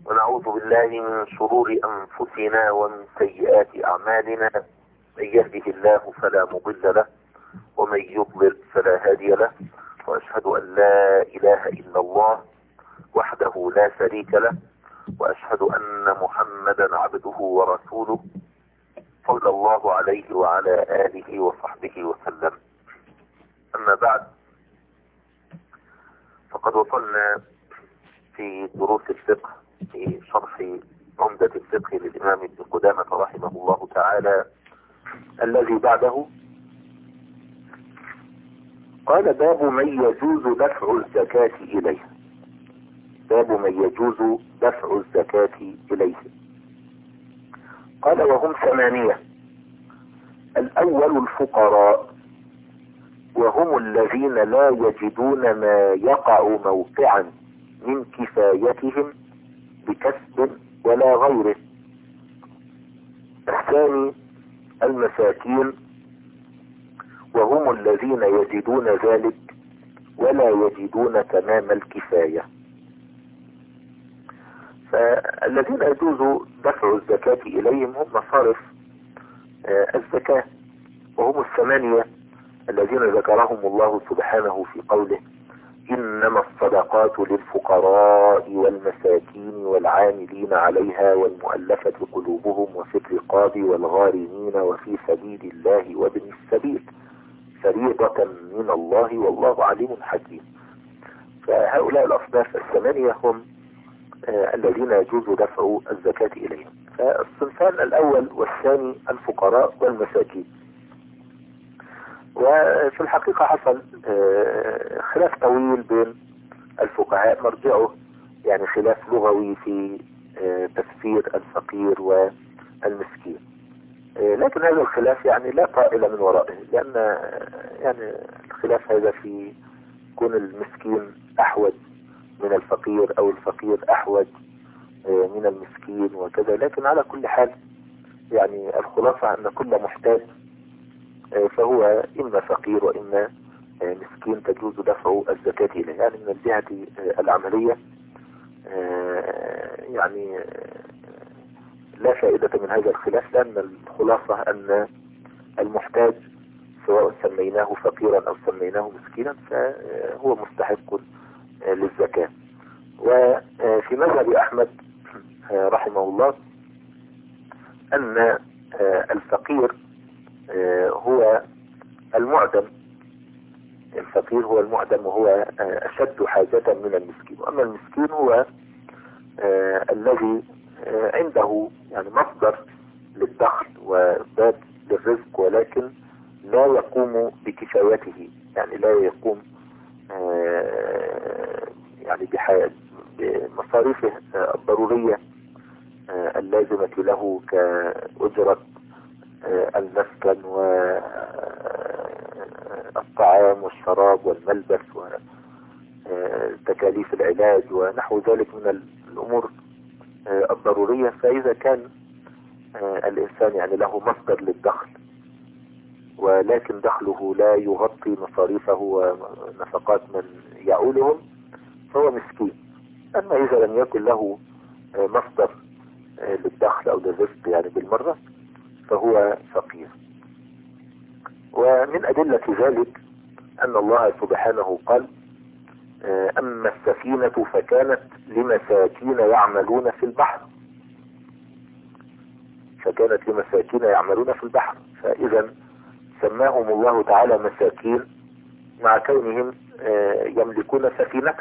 ونعوذ بالله من شرور أنفسنا ومن سيئات أعمالنا. من يهده الله فلا مضل له ومن يضلل فلا هادي له، وأشهد أن لا إله إلا الله وحده لا شريك له، وأشهد أن محمدا عبده ورسوله صلى الله عليه وعلى آله وصحبه وسلم. أما بعد، فقد وصلنا في دروس الفقه في شرح عمدة الفقه للإمام ابن قدامة رحمه الله تعالى الذي بعده. قال: باب من يجوز دفع الزكاة إليه. باب من يجوز دفع الزكاة إليه. قال: وهم 8. الأول الفقراء، وهم الذين لا يجدون ما يقع موقعا من كفايتهم بكسب ولا غيره. الثاني المساكين، وهم الذين يجدون ذلك ولا يجدون تمام الكفاية. فالذين يجوز دفع الزكاة إليهم هم مصارف الزكاة، وهم 8 الذين ذكرهم الله سبحانه في قوله: إنما الصدقات للفقراء والمساكين والعاملين عليها والمؤلفة قلوبهم وفي الرقاب والغارمين وفي سبيل الله وابن السبيل فريضة من الله والله عليم حكيم. فهؤلاء الأصناف 8 هم الذين يجوز دفع الزكاة إليهم. فالصنفان الأول والثاني الفقراء والمساكين. وفي الحقيقة حصل خلاف طويل بين الفقهاء، مرجعه يعني خلاف لغوي في تفسير الفقير والمسكين. لكن هذا الخلاف يعني لا طائل من ورائه، لأن يعني الخلاف هذا في كون المسكين أحوج من الفقير أو الفقير أحوج من المسكين وكذا. لكن على كل حال يعني الخلاصة أن كل محتاج فهو إما فقير وإما مسكين تجوز دفع الزكاة إليه. يعني من الجهة العملية يعني لا فائدة من هذا الخلاف، لأن الخلاصة أن المحتاج سواء سميناه فقيرا أو سميناه مسكينا فهو مستحق للزكاة. وفي مذهب أحمد رحمه الله أن الفقير هو المعدم. الفقير هو المعدم وهو أشد حاجة من المسكين، وأما المسكين هو الذي عنده يعني مصدر للدخل وباب للرزق، ولكن لا يقوم بكفايته، يعني لا يقوم يعني بمصاريفه الضرورية اللازمة له كأجرة المسكن والطعام والشراب والملبس وتكاليف العلاج ونحو ذلك من الأمور الضرورية. فإذا كان الإنسان يعني له مصدر للدخل ولكن دخله لا يغطي مصاريفه ونفقات من يعولهم فهو مسكين. أما إذا لم يكن له مصدر للدخل أو للرزق يعني بالمرة فهو فقير. ومن أدلة ذلك أن الله سبحانه قال: أما السفينة فكانت لمساكين يعملون في البحر. فكانت لمساكين يعملون في البحر، فإذا سماهم الله تعالى مساكين مع كونهم يملكون سفينة.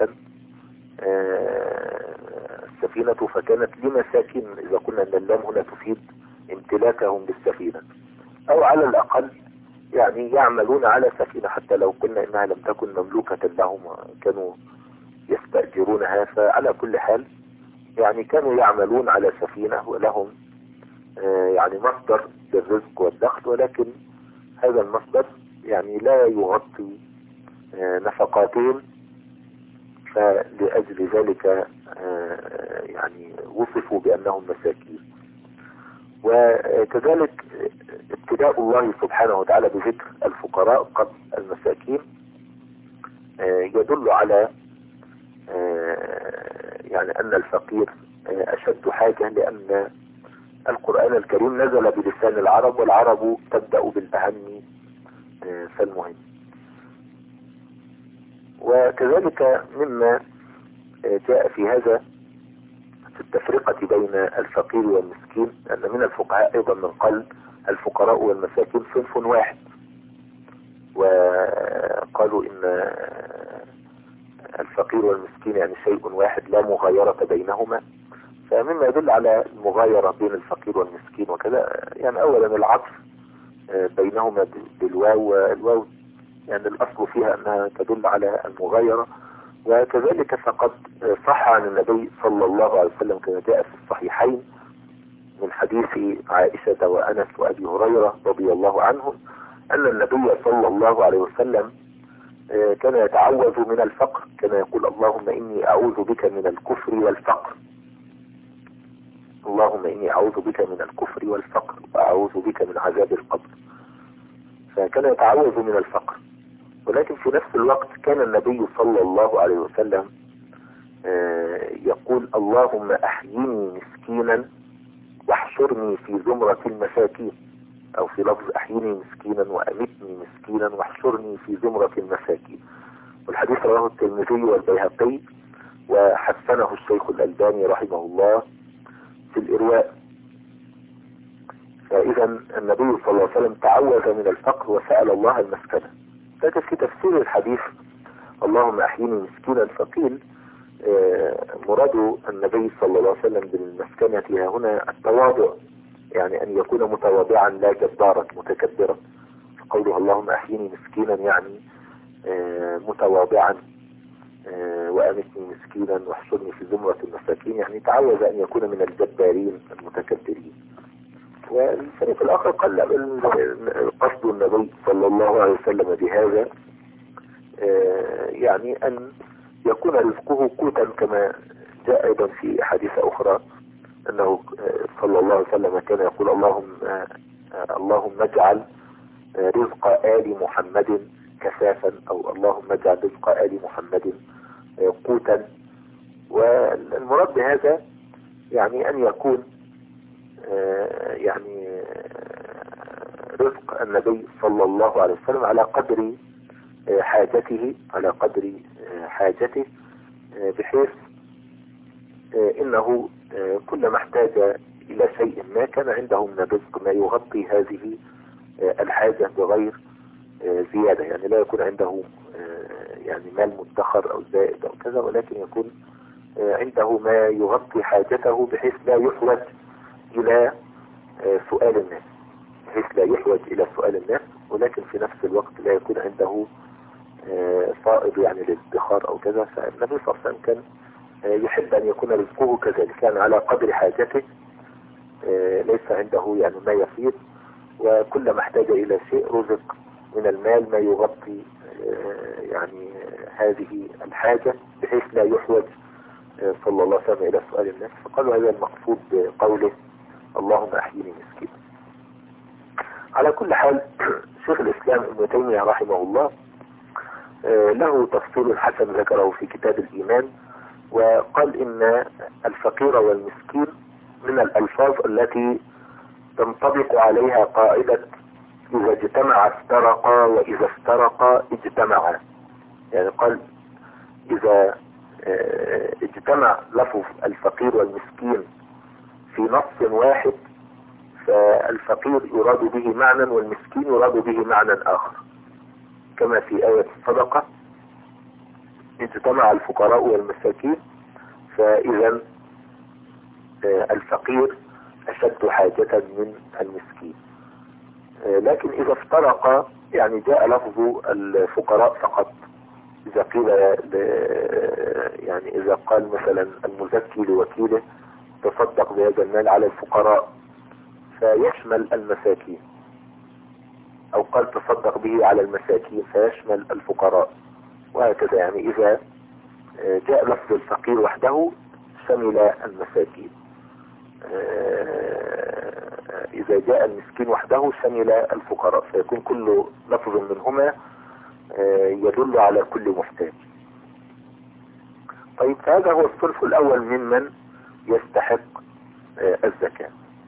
السفينة فكانت لمساكين، إذا كنا أن اللام هنا تفيد امتلاكهم للسفينة، أو على الأقل يعني يعملون على سفينة، حتى لو قلنا إنها لم تكن مملوكة لهم كانوا يستأجرونها. فعلى كل حال يعني كانوا يعملون على سفينة ولهم يعني مصدر للرزق والدخل، ولكن هذا المصدر يعني لا يغطي نفقاتهم، فلأجل ذلك يعني وصفوا بأنهم مساكين. وكذلك ابتداء الله سبحانه وتعالى بذكر الفقراء قبل المساكين يدل على يعني أن الفقير أشد حاجة، لأن القرآن الكريم نزل بلسان العرب، والعرب تبدأ بالأهم فالمهم. وكذلك مما جاء في هذا في التفرقة بين الفقير والمسكين أن من الفقهاء أيضا من قال الفقراء والمساكين صنف واحد، وقالوا إن الفقير والمسكين يعني شيء واحد لا مغايرة بينهما. فمما يدل على المغايرة بين الفقير والمسكين وكذا يعني أولا العطف بينهما بالواو، والواو يعني الأصل فيها أنها تدل على المغايرة. وكذلك فقد صح عن النبي صلى الله عليه وسلم كما جاء في الصحيحين من حديث عائشة وأنس وأبي هريرة رضي الله عنهم أن النبي صلى الله عليه وسلم كان يتعوذ من الفقر، كان يقول اللهم إني أعوذ بك من الكفر والفقر، اللهم إني أعوذ بك من الكفر والفقر وأعوذ بك من عذاب القبر. فكان يتعوذ من الفقر، ولكن في نفس الوقت كان النبي صلى الله عليه وسلم يقول اللهم أحيني مسكينا واحشرني في زمرة المساكين، أو في لفظ أحيني مسكينا وأمتني مسكينا واحشرني في زمرة المساكين. والحديث رواه الترمذي والبيهقي وحسنه الشيخ الألباني رحمه الله في الإرواء. فإذا النبي صلى الله عليه وسلم تعوذ من الفقر وسأل الله المسكنة. لكن في تفسير الحديث اللهم أحيني مسكينا فقيل مراد النبي صلى الله عليه وسلم بالمسكنة هنا التواضع، يعني أن يكون متواضعا لا جبارا متكبرا. قوله اللهم أحيني مسكينا يعني متواضعا، وأمتني مسكينا واحشرني في زمرة المساكين يعني تعوذ أن يكون من الجبارين المتكبرين. والفريق الآخر قال قصد النبي صلى الله عليه وسلم بهذا يعني أن يكون رزقه قوتا، كما جاء أيضا في أحاديث أخرى أنه صلى الله عليه وسلم كان يقول اللهم اجعل رزق آل محمد كفافا، أو اللهم اجعل رزق آل محمد قوتا. والمراد بهذا يعني أن يكون يعني رزق النبي صلى الله عليه وسلم على قدر حاجته، بحيث إنه كلما احتاج إلى شيء ما كان عنده من الرزق ما يغطي هذه الحاجة بغير زيادة. يعني لا يكون عنده يعني مال مدخر أو زائد أو كذا، ولكن يكون عنده ما يغطي حاجته بحيث لا يحوج إلى سؤال الناس، ولكن في نفس الوقت لا يكون عنده فائض يعني للادخار أو كذا. فالنبي صلى الله عليه وسلم كان يحب أن يكون رزقه كذلك، كان على قدر حاجته، ليس عنده يعني ما يفيض، وكلما احتاج إلى شيء رزق من المال ما يغطي يعني هذه الحاجة بحيث لا يحوج صلى الله عليه وسلم إلى سؤال الناس. فقالوا هذا المقصود بقوله اللهم أحيني مسكين. على كل حال شيخ الإسلام ابن تيمية رحمه الله له تفصيل حسن ذكره في كتاب الإيمان، وقال إن الفقير والمسكين من الألفاظ التي تنطبق عليها قاعدة إذا اجتمع افترقا وإذا افترقا اجتمعا. يعني قال إذا اجتمع لفظ الفقير والمسكين في نص واحد فالفقير يراد به معنى والمسكين يراد به معنى آخر، كما في آية الصدقة اجتمع الفقراء والمساكين، فإذا الفقير أشد حاجة من المسكين. لكن إذا افترق يعني جاء لفظ الفقراء فقط. إذا قيل يعني إذا قال مثلا المزكي لوكيله تصدق بهذا المال على الفقراء فيشمل المساكين، أو قال تصدق به على المساكين فيشمل الفقراء، وهكذا. يعني إذا جاء لفظ الفقير وحده شمل المساكين، إذا جاء المسكين وحده شمل الفقراء، فيكون كل لفظ منهما يدل على كل محتاج. طيب هذا هو الصنف الأول ممن يستحق الزكاة.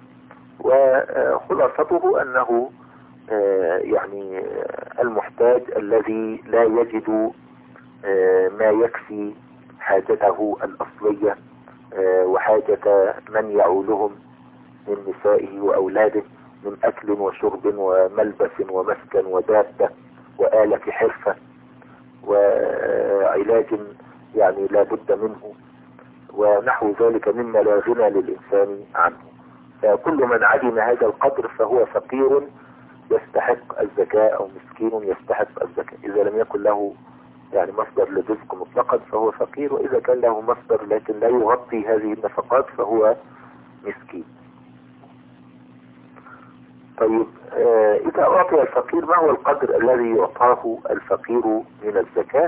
وخلاصته أنه يعني المحتاج الذي لا يجد ما يكفي حاجته الأصلية وحاجة من يعولهم من نسائه وأولاده من أكل وشرب وملبس ومسكن ودابة وآلة حرفة وعلاج يعني لا بد منه ونحو ذلك مما لا غنى للإنسان عنه. فكل من عدم هذا القدر فهو فقير يستحق الزكاة أو مسكين يستحق الزكاة. إذا لم يكن له يعني مصدر للرزق مطلقا فهو فقير، وإذا كان له مصدر لكن لا يغطي هذه النفقات فهو مسكين. طيب إذا أعطي الفقير ما هو القدر الذي يعطاه الفقير من الزكاة؟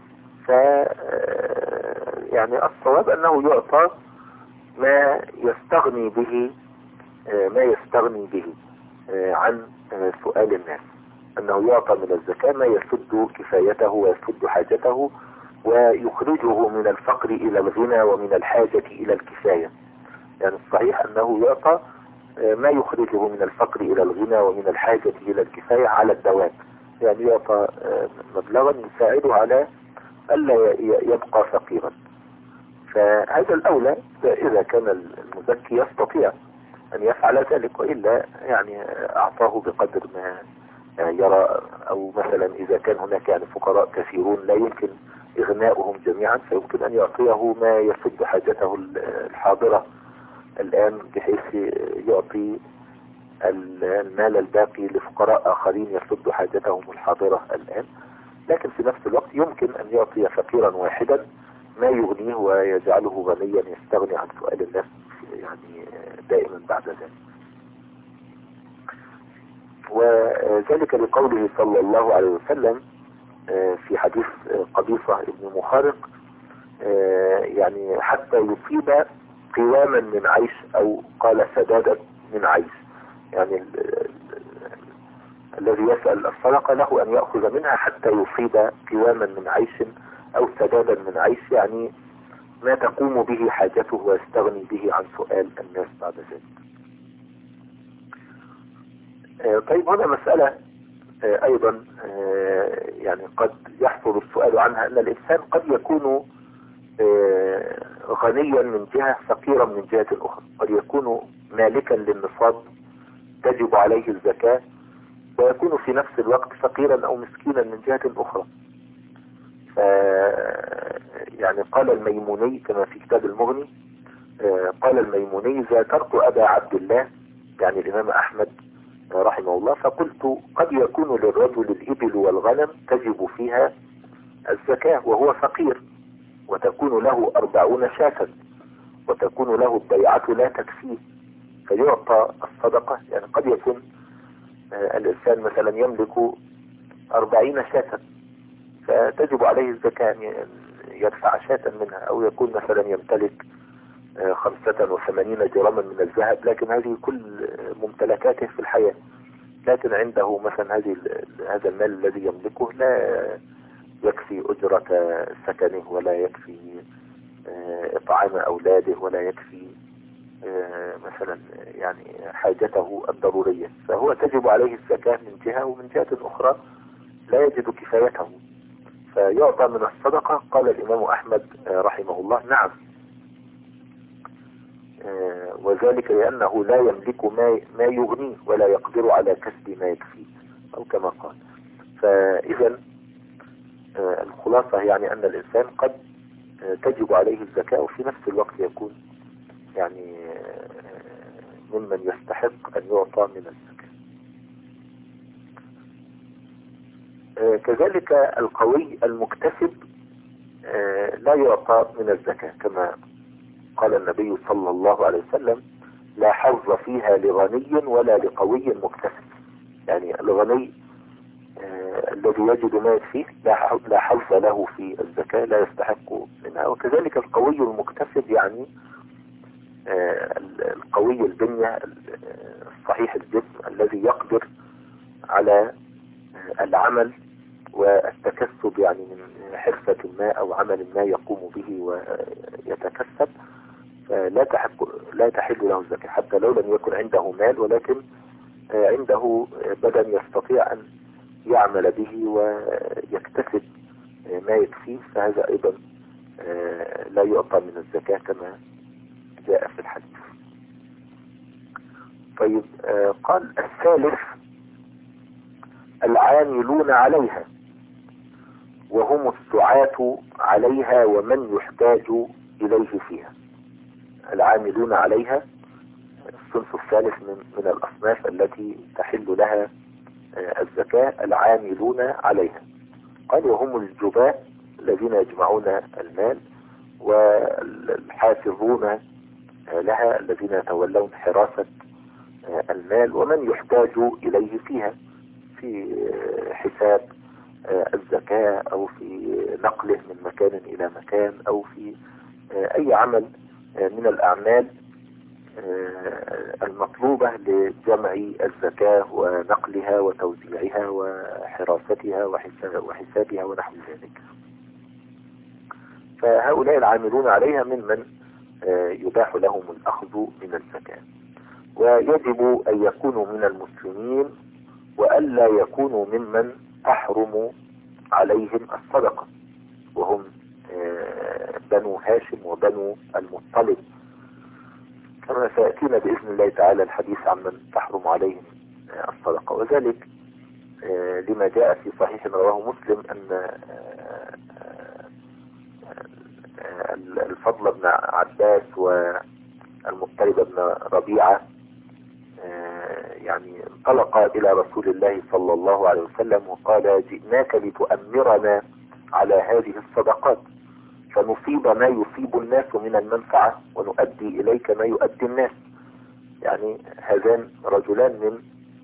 يعني الصواب أنه يعطى ما يستغني به عن سؤال الناس، أنه يعطى من الزكاة ما يسد كفايته ويسد حاجته ويخرجه من الفقر إلى الغنى ومن الحاجة إلى الكفاية. يعني الصحيح أنه يعطى ما يخرجه من الفقر إلى الغنى ومن الحاجة إلى الكفاية على الدوام، يعني يعطى مبلغا يساعده على ألا يبقى فقيرا. فهذا الأولى إذا كان المزكي يستطيع أن يفعل ذلك، وإلا يعني أعطاه بقدر ما يرى. أو مثلا إذا كان هناك يعني فقراء كثيرون لا يمكن إغناؤهم جميعا فيمكن أن يعطيه ما يسد حاجته الحاضرة الآن، بحيث يعطي المال الباقي لفقراء آخرين يسد حاجتهم الحاضرة الآن. لكن في نفس الوقت يمكن أن يعطي فقيرا واحدا ما يغنيه ويجعله غنيا يستغني عن سؤال الناس يعني دائما بعد ذلك. وذلك لقوله صلى الله عليه وسلم في حديث قبيصة ابن مخارق يعني حتى يصيب قواما من عيش، أو قال سدادا من عيش، يعني الذي يسأل الصدقة له أن يأخذ منها حتى يصيب قواما من عيش أو سدادا من عيش، يعني ما تقوم به حاجته ويستغني به عن سؤال الناس بعد ذلك. طيب هنا مسألة أيضا يعني قد يحصل السؤال عنها، أن الإنسان قد يكون غنيا من جهة فقيرا من جهة أخرى، قد يكون مالكا للنصاب تجب عليه الزكاة ويكون في نفس الوقت فقيرا أو مسكينا من جهة أخرى. يعني قال الميموني كما في كتاب المغني، قال الميموني: ذاكرت أبا عبد الله يعني الإمام أحمد رحمه الله فقلت: قد يكون للرجل الإبل والغنم تجب فيها الزكاة وهو فقير، وتكون له 40 شاة، وتكون له البيعة لا تكفيه فيعطى الصدقة. يعني قد يكون الإنسان مثلا يملك 40 شاة فتجب عليه الزكاة، يدفع شاة منها، أو يكون مثلا يمتلك 85 جراما من الذهب، لكن هذه كل ممتلكاته في الحياة، لكن عنده مثلا هذا المال الذي يملكه لا يكفي أجرة سكنه، ولا يكفي إطعام أولاده، ولا يكفي مثلا يعني حاجته الضرورية، فهو تجب عليه الزكاة من جهة، ومن جهة أخرى لا يجد كفايته فيعطى من الصدقة. قال الإمام أحمد رحمه الله: نعم، وذلك لأنه لا يملك ما يغنيه ولا يقدر على كسب ما يكفيه، أو كما قال. فإذا الخلاصة يعني أن الإنسان قد تجب عليه الزكاة وفي نفس الوقت يكون يعني ممن يستحق أن يعطى من الزكاة. كذلك القوي المكتسب لا يعطى من الزكاة، كما قال النبي صلى الله عليه وسلم: لا حظ فيها لغني ولا لقوي مكتسب. يعني الغني الذي يجد ما يكفيه لا حظ له في الزكاة، لا يستحق منها. وكذلك القوي المكتسب يعني القوي البنية الصحيح الجسم الذي يقدر على العمل والتكسب يعني من حرفة ما أو عمل ما يقوم به ويتكسب، لا تحل له الزكاة حتى لو لم يكن عنده مال، ولكن عنده بدن يستطيع أن يعمل به ويكتسب ما يكفيه، فهذا أيضا لا يعطى من الزكاة كما جاء في الحديث. طيب، قال الثالث العاملون عليها وهم السعاة عليها ومن يحتاج إليه فيها. العاملون عليها الصنف الثالث من الأصناف التي تحل لها الزكاة، العاملون عليها. قال وهم الجباء الذين يجمعون المال، والحافظون لها الذين يتولون حراسة المال، ومن يحتاج إليه فيها في حساب الزكاة أو في نقله من مكان إلى مكان، أو في أي عمل من الأعمال المطلوبة لجمع الزكاة ونقلها وتوزيعها وحراستها وحسابها ونحو ذلك. فهؤلاء العاملون عليها ممن يباح لهم الأخذ من الزكاة، ويجب أن يكونوا من المسلمين وألا يكونوا ممن تحرم عليهم الصدقة، وهم بنو هاشم وبنو المطلب، كما سيأتينا بإذن الله تعالى الحديث عن من تحرم عليهم الصدقة. وذلك لما جاء في صحيح رواه مسلم أن الفضل بن عباس والمطلب بن ربيعة يعني انطلقا إلى رسول الله صلى الله عليه وسلم وقال جئناك لتؤمرنا على هذه الصدقات فنصيب ما يصيب الناس من المنفعة ونؤدي إليك ما يؤدي الناس. يعني هذان رجلان من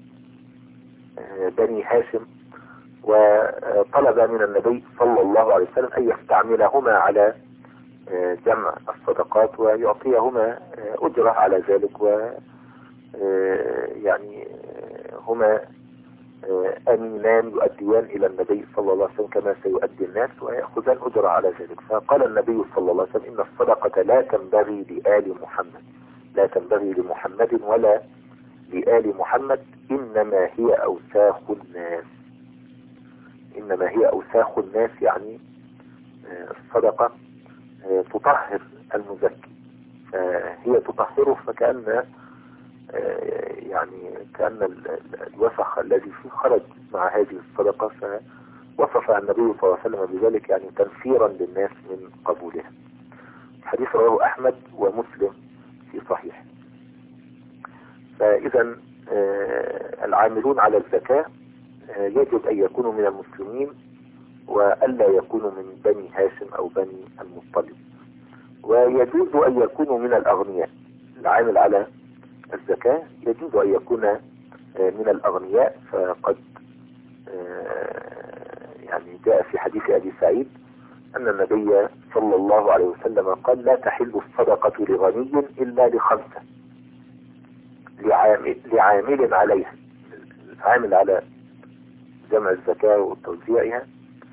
بني هاشم، وطلب من النبي صلى الله عليه وسلم أن يستعملهما على جمع الصدقات ويعطيهما أجرة على ذلك، و يعني هما أمينان يؤديان إلى النبي صلى الله عليه وسلم كما سيؤدي الناس ويأخذان أجرة على ذلك. فقال النبي صلى الله عليه وسلم إن الصدقة لا تنبغي لآل محمد، لا تنبغي لمحمد ولا لآل محمد، إنما هي أوساخ الناس. إنما هي أوساخ الناس يعني الصدقة تطهر المزكي، فهي تطهره، فكأن يعني كأن الوسخ الذي فيه خرج مع هذه الصدقة، فوصف النبي صلى الله عليه وسلم بذلك يعني تنفيرا للناس من قبولها. الحديث رواه أحمد ومسلم في صحيح. فإذا العاملون على الزكاة يجب أن يكونوا من المسلمين وألا يكونوا من بني هاشم أو بني المطلب، ويجوز أن يكونوا من الأغنياء. العامل على الزكاة يجوز أن يكون من الأغنياء، فقد يعني جاء في حديث أبي سعيد أن النبي صلى الله عليه وسلم قال لا تحل الصدقة لغني إلا لخمسة، لعامل عليها. العامل على جمع الزكاة وتوزيعها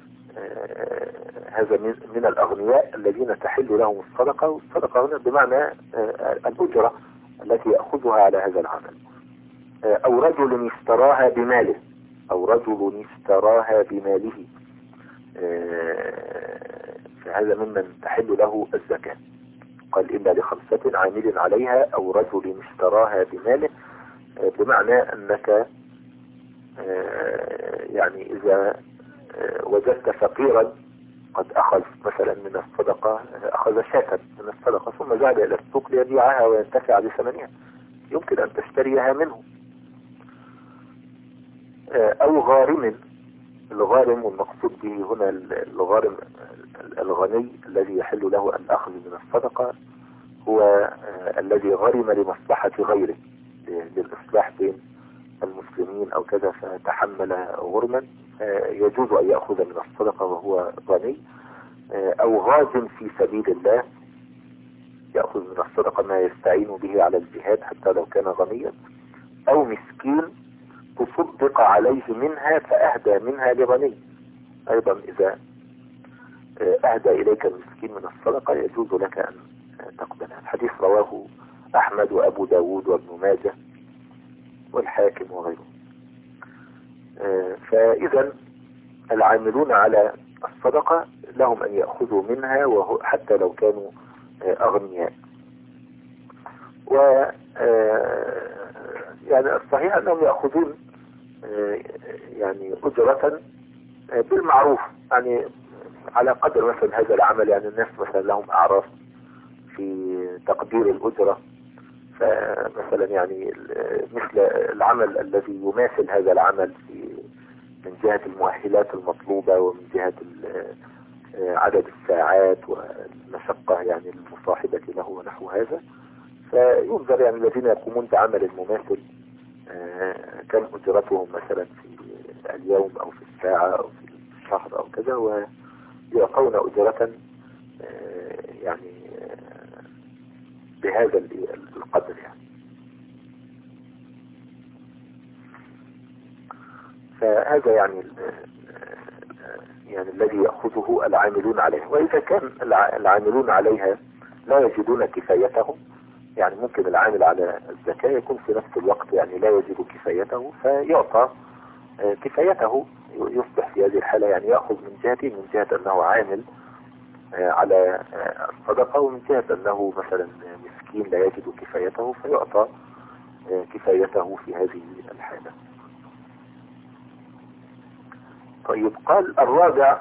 هذا من الأغنياء الذين تحل لهم الصدقة، والصدقة هنا بمعنى الأجرة التي يأخذها على هذا العمل. أو رجل اشتراها بماله، أو رجل اشتراها بماله، فهذا ممن تحل له الزكاة. قال إلا لخمسة عامل عليها أو رجل اشتراها بماله، بمعنى أنك يعني إذا وجدت فقيرا قد أخذ مثلا من الصدقة، أخذ شاة من الصدقة ثم ذهب إلى السوق ليبيعها وينتفع بثمنها، يمكن أن تشتريها منه. أو غارم. الغارم والمقصود به هنا الغارم الغني الذي يحل له الأخذ من الصدقة، هو الذي غرم لمصلحة غيره، للإصلاح بين المسلمين أو كذا، فتحمل غرما، يجوز أن يأخذ من الصدقة وهو غني. أو غاز في سبيل الله، يأخذ من الصدقة ما يستعين به على الجهاد حتى لو كان غنيا. أو مسكين تصدق عليه منها فأهدى منها لغني، أيضا إذا أهدى إليك المسكين من الصدقة يجوز لك أن تقبلها. الحديث رواه أحمد وأبو داود وابن ماجه والحاكم وغيره. فإذا العاملون على الصدقة لهم أن يأخذوا منها حتى لو كانوا أغنياء. و يعني الصحيح أنهم يأخذون يعني أجرة بالمعروف، يعني على قدر مثلا هذا العمل. يعني الناس مثلا لهم أعراف في تقدير الأجرة، فمثلا يعني مثل العمل الذي يماثل هذا العمل من جهة المؤهلات المطلوبة ومن جهة عدد الساعات والمشقة يعني المصاحبة له ونحو هذا، فينظر يعني الذين يقومون بعمل المماثل كم أجرتهم مثلا في اليوم أو في الساعة أو في الشهر أو كذا، ويعطون أجرة يعني بهذا القدر يعني. فهذا يعني الذي يأخذه العاملون عليه. وإذا كان العاملون عليها لا يجدون كفايتهم، يعني ممكن العامل على الزكاة يكون في نفس الوقت يعني لا يجد كفايته فيعطى كفايته، يصبح في هذه الحالة يعني يأخذ من جهة أنه عامل على الصدقة، ومن جهة أنه مثلا مسكين لا يجد كفايته فيعطى كفايته في هذه الحالة. طيب، قال الرابع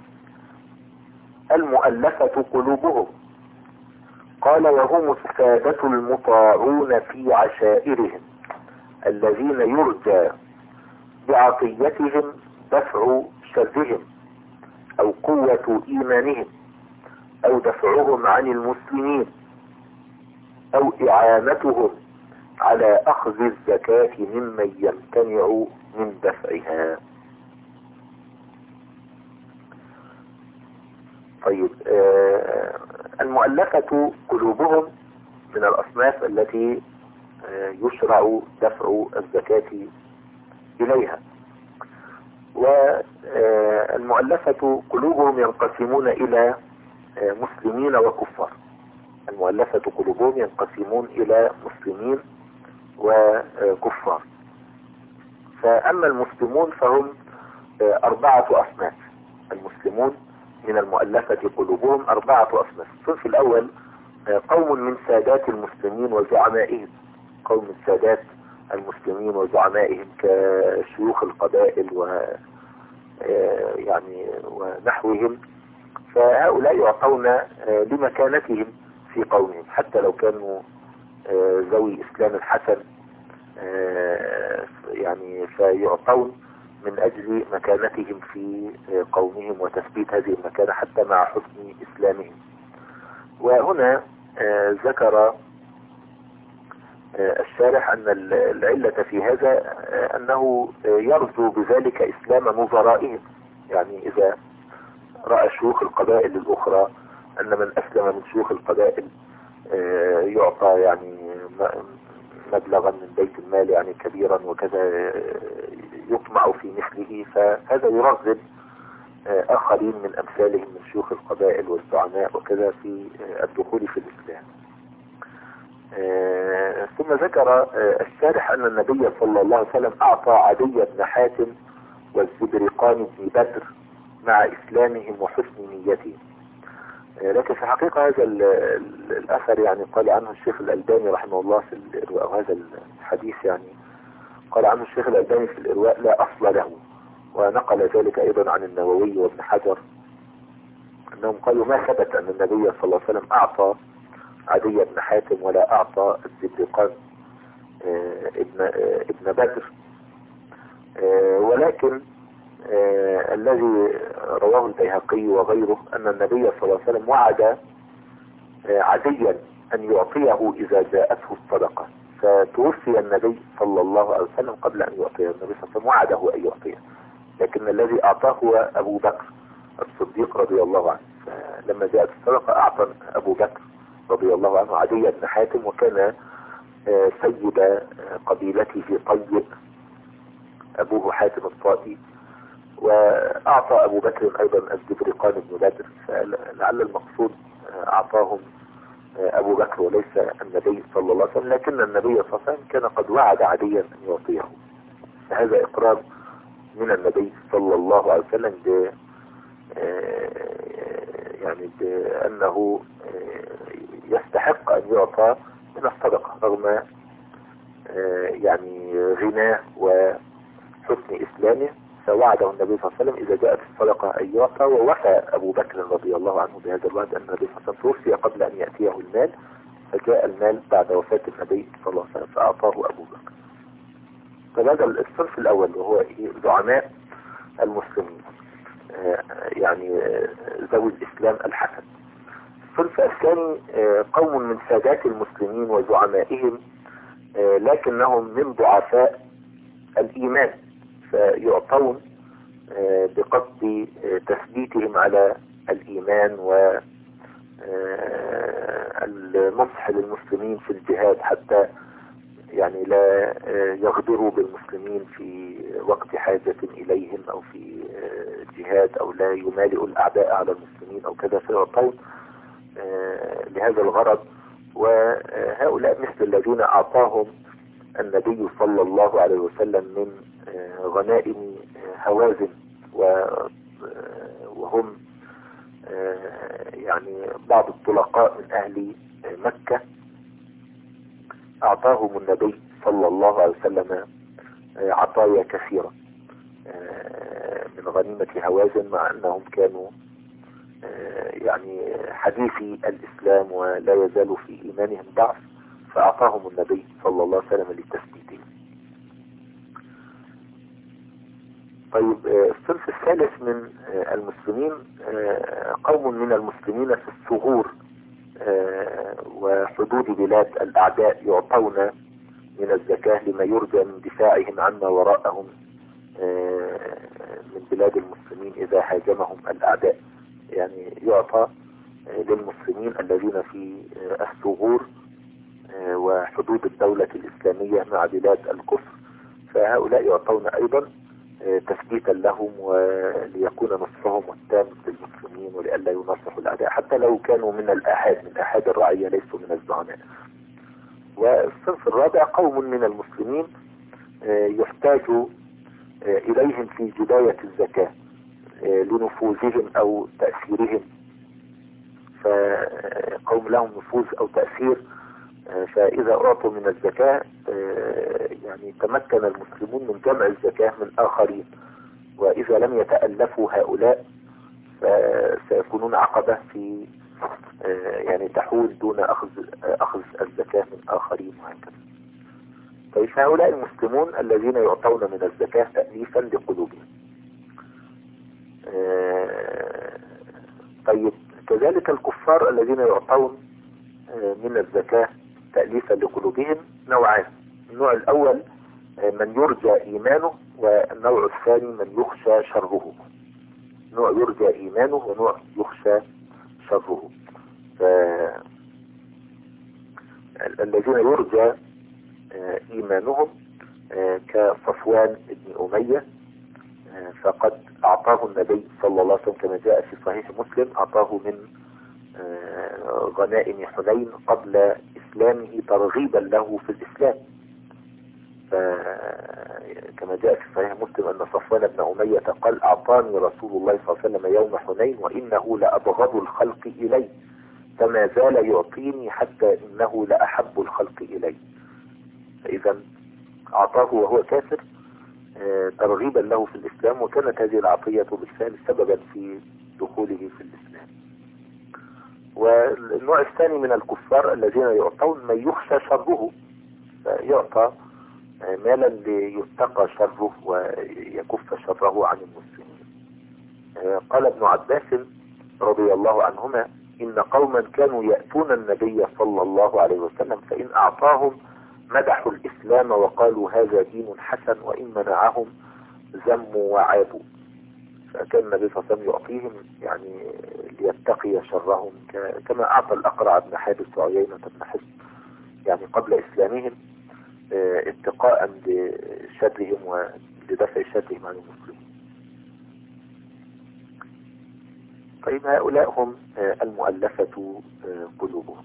المؤلفة قلوبهم. قال وهم السادة المطاعون في عشائرهم الذين يرجى بعطيتهم دفع شرهم أو قوة إيمانهم أو دفعهم عن المسلمين أو إعانتهم على أخذ الزكاة ممن يمتنع من دفعها. طيب، المؤلفة قلوبهم من الأصناف التي يشرع دفع الزكاة إليها. والمؤلفة قلوبهم ينقسمون إلى مسلمين وكفار. المؤلفة قلوبهم ينقسمون إلى مسلمين وكفار. فأما المسلمون فهم 4 أصناف. المسلمون من المؤلفة قلوبهم 4 أصناف. الصنف الأول قوم من سادات المسلمين وزعمائهم، قوم من سادات المسلمين وزعمائهم كشيوخ القبائل يعني ونحوهم، فهؤلاء يعطون لمكانتهم في قومهم حتى لو كانوا ذوي إسلام حسن، يعني فيعطون من أجل مكانتهم في قومهم وتثبيت هذه المكانة حتى مع حسن إسلامهم. وهنا ذكر الشارح أن العلة في هذا أنه يرجو بذلك إسلام نظرائهم. يعني إذا رأى شيوخ القبائل الأخرى أن من أسلم من شيوخ القبائل يعطى يعني مبلغا من بيت المال يعني كبيرا وكذا يطمع في مثله، فهذا يرغب آخرين من أمثالهم من شيوخ القبائل والزعماء وكذا في الدخول في الإسلام. ثم ذكر الشارح أن النبي صلى الله عليه وسلم أعطى عدي بن حاتم والزبرقان بن بدر مع إسلامهم وحسن نيتهم. لكن في حقيقة هذا الأثر يعني قال عنه الشيخ الألباني رحمه الله في الإرواء، هذا الحديث يعني قال عنه الشيخ الألباني في الإرواء لا أصل له، ونقل ذلك أيضا عن النووي وابن حجر أنهم قالوا ما ثبت أن النبي صلى الله عليه وسلم أعطى عدي بن حاتم ولا أعطى الزبرقان ابن بدر. ولكن الذي رواه البيهقي وغيره أن النبي صلى الله عليه وسلم وعد عديا أن يعطيه إذا جاءته الصدقة، فتوفي النبي صلى الله عليه وسلم قبل أن يعطيه. النبي صلى الله عليه وسلم وعده أن يعطيه، لكن الذي أعطاه هو أبو بكر الصديق رضي الله عنه. فلما جاءت الصدقة أعطى أبو بكر رضي الله عنه عدي بن حاتم، وكان سيد قبيلته طيب أبوه حاتم الطائي، وأعطى أبو بكر أيضا الزبرقان بن بدر، فلعل المقصود أعطاهم أبو بكر وليس النبي صلى الله عليه وسلم، لكن النبي صلى الله عليه وسلم كان قد وعد عليا أن يعطيه، فهذا إقرار من النبي صلى الله عليه وسلم يعني بأنه يستحق أن يعطى من الصدقة رغم يعني غناه وحسن إسلامه، فوعده النبي صلى الله عليه وسلم إذا جاءت الصدقة أن يعطى، ووفى أبو بكر رضي الله عنه بهذا الوعد، أن النبي صلى الله عليه وسلم توفي قبل أن يأتيه المال، فجاء المال بعد وفاة النبي صلى الله عليه وسلم فأعطاه أبو بكر. فهذا الصنف الأول وهو زعماء المسلمين، يعني ذوي الإسلام الحسن. الصنف الثاني قوم من سادات المسلمين وزعمائهم لكنهم من ضعفاء الإيمان، فيعطون بقصد تثبيتهم على الإيمان والنصح للمسلمين في الجهاد، حتى يعني لا يغدروا بالمسلمين في وقت حاجة إليهم أو في جهاد، أو لا يمالئوا الأعداء على المسلمين أو كذا، فيعطون لهذا الغرض. وهؤلاء مثل الذين أعطاهم النبي صلى الله عليه وسلم من غنائم هوازن، وهم يعني بعض الطلقاء من أهل مكة، أعطاهم النبي صلى الله عليه وسلم عطايا كثيرة من غنيمة هوازن، مع أنهم كانوا يعني حديثي الإسلام ولا يزالوا في إيمانهم ضعف، فأعطاهم النبي صلى الله عليه وسلم لتثبيتهم. طيب الصنف الثالث من المسلمين قوم من المسلمين في الثغور وحدود بلاد الأعداء، يعطون من الزكاة لما يرجى من دفاعهم عما وراءهم من بلاد المسلمين إذا هاجمهم الأعداء، يعني يعطى للمسلمين الذين في الثغور وحدود الدولة الإسلامية مع بلاد الكفر، فهؤلاء يعطون أيضا تثبيتا لهم وليكون نصرهم التام للمسلمين ولئلا ينصحوا الأعداء، حتى لو كانوا من الآحاد، من آحاد الرعية، ليسوا من الزعماء. والصنف الرابع قوم من المسلمين يحتاج إليهم في جباية الزكاة لنفوذهم أو تأثيرهم، فقوم لهم نفوذ أو تأثير، فإذا أعطوا من الزكاة يعني تمكن المسلمون من جمع الزكاة من آخرين، وإذا لم يتألفوا هؤلاء فسيكونون عقبة في يعني تحول دون أخذ الزكاة من آخرين وهكذا. طيب هؤلاء المسلمون الذين يعطون من الزكاة تأليفا لقلوبهم. طيب كذلك الكفار الذين يعطون من الزكاة تأليفا لقلوبهم نوعان: النوع الأول من يرجى إيمانه، والنوع الثاني من يخشى شره. نوع يرجى إيمانه ونوع يخشى شره. الذين يرجى إيمانهم كصفوان بن أمية، فقد أعطاه النبي صلى الله عليه وسلم كما جاء في صحيح مسلم، أعطاه من غنائم حنين قبل إسلامه ترغيبا له في الإسلام، كما جاء في صحيح مسلم أن صفوان بن أمية قال: أعطاني رسول الله صلى الله عليه وسلم يوم حنين وإنه لأبغض الخلق إلي، فما زال يعطيني حتى إنه لأحب الخلق إلي. فإذا أعطاه وهو كافر ترغيبا له في الإسلام، وكانت هذه العطية بالفعل سببا في دخوله في الإسلام. والنوع الثاني من الكفار الذين يعطون من يخشى شره، فيعطى مالا ليتقى شره ويكف شره عن المسلمين. قال ابن عباس رضي الله عنهما: إن قوما كانوا يأتون النبي صلى الله عليه وسلم فإن أعطاهم مدحوا الإسلام وقالوا هذا دين حسن، وإن منعهم ذموا وعابوا. فكان النبي صلى الله عليه وسلم يعطيهم يعني ليتقي شرهم، كما أعطى الأقرع بن حابس وعيينة بن حصن يعني قبل إسلامهم اتقاء لشرهم ولدفع شرهم عن المسلمين. طيب هؤلاء هم المؤلفة قلوبهم.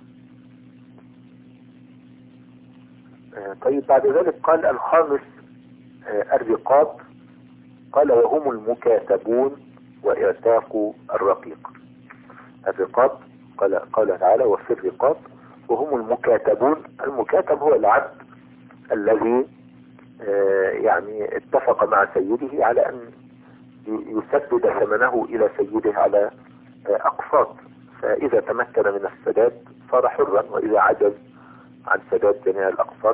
طيب بعد ذلك قال الخامس الرقاب، قال وهم المكاتبون وإعتاق الرقيق. الرقاب قال تعالى وفي الرقاب وهم المكاتبون. المكاتب هو العبد الذي يعني اتفق مع سيده على أن يسدد ثمنه إلى سيده على أقساط، فإذا تمكن من السداد صار حرا، وإذا عجز عن سداد جميع الأقساط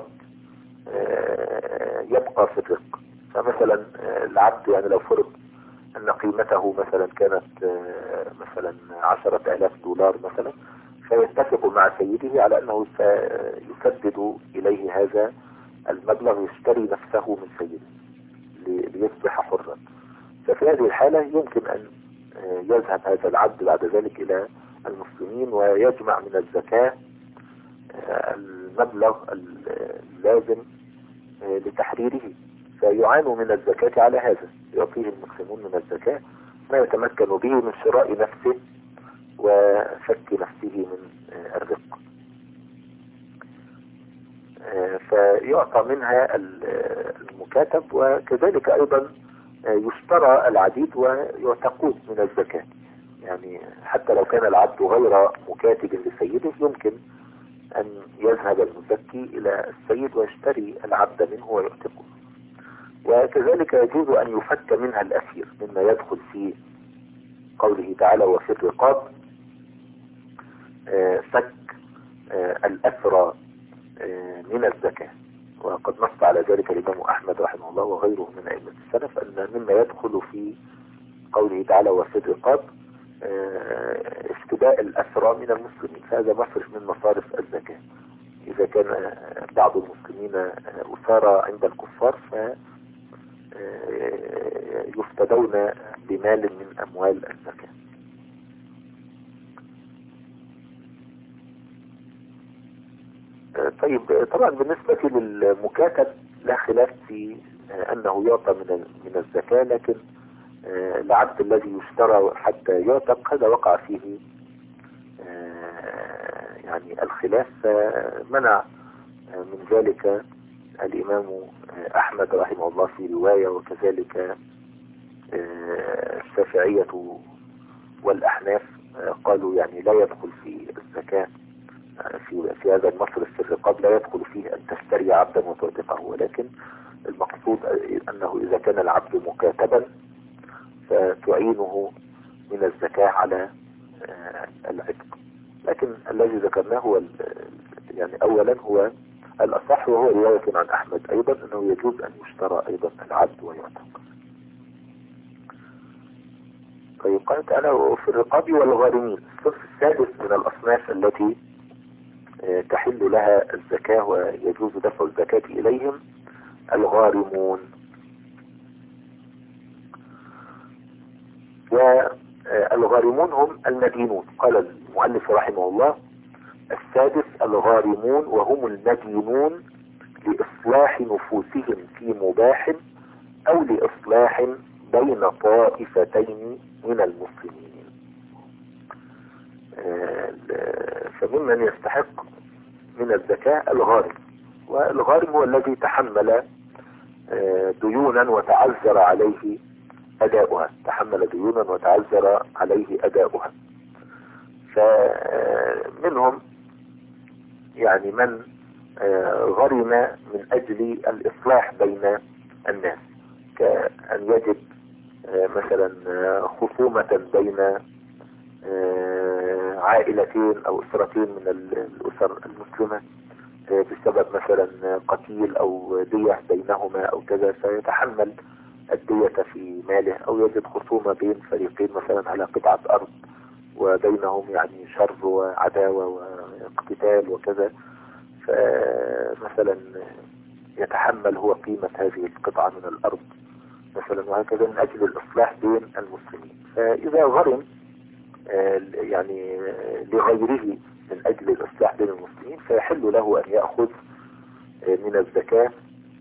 يبقى في الرق. فمثلا العبد يعني لو فرض أن قيمته مثلا كانت مثلا 10,000 دولار مثلا، فيتفق مع سيده على أنه سيسدد إليه هذا المبلغ يشتري نفسه من سيده ليصبح حرا. ففي هذه الحالة يمكن أن يذهب هذا العبد بعد ذلك إلى المسلمين ويجمع من الزكاة المبلغ اللازم لتحريره، فيعانوا من الزكاة على هذا. يعطيه المسلمون من الزكاة ما يتمكن به من شراء نفسه وفك نفسه من الرق، فيعطى منها المكاتب. وكذلك أيضا يشترى العبيد ويعتقون من الزكاة، يعني حتى لو كان العبد غير مكاتب لسيده يمكن أن يذهب المزكي إلى السيد ويشتري العبد منه ويعتقه. وكذلك يجوز أن يفك منها الأسير، مما يدخل في قوله تعالى وفي الرقاب فك الأسرى من الزكاة. وقد نص على ذلك الإمام أحمد رحمه الله وغيره من أئمة السلف أن مما يدخل في قوله تعالى وفي الرقاب افتداء الأسرى من المسلمين، فهذا مصرف من مصارف الزكاة. إذا كان بعض المسلمين أسارى عند الكفار فيفتدون بمال من أموال الزكاة. طيب طبعا بالنسبة للمكاتب لا خلاف في أنه يعطى من الزكاة، لكن العبد الذي يشترى حتى يعتق هذا وقع فيه يعني الخلاف، منع من ذلك الإمام أحمد رحمه الله في رواية، وكذلك الشافعية والأحناف قالوا يعني لا يدخل في الزكاة في هذا المصرف في الرقاب، لا يدخل فيه أن تشتري عبدا وتعتقه، ولكن المقصود أنه إذا كان العبد مكاتبا فتعينه من الزكاة على العتق. لكن الذي ذكرناه هو يعني أولا هو الأصح، وهو رواية عن أحمد أيضا أنه يجوز أن يشترى أيضا العبد ويعتق. طيب قالت أنا في الرقاب والغارمين. الصنف السادس من الأصناف التي تحل لها الزكاة ويجوز دفع الزكاة إليهم الغارمون. والغارمون هم المدينون. قال المؤلف رحمه الله السادس الغارمون وهم المدينون لإصلاح نفوسهم في مباح أو لإصلاح بين طائفتين من المسلمين. فممن يستحق من الزكاة الغارم، والغارم هو الذي تحمل ديونا وتعذر عليه أداؤها، فمنهم يعني من غرم من أجل الإصلاح بين الناس، كأن يجد مثلا خصومة بين عائلتين أو أسرتين من الأسر المسلمة بسبب مثلا قتيل أو دية بينهما أو كذا، فيتحمل الدية في ماله. أو يجد خصومة بين فريقين مثلا على قطعة أرض وبينهم يعني شر وعداوة واقتتال وكذا، فمثلا يتحمل هو قيمة هذه القطعة من الأرض مثلا، وهكذا من أجل الإصلاح بين المسلمين. فإذا غرم يعني لغيره من أجل الإصلاح بين المسلمين فيحل له أن يأخذ من الزكاة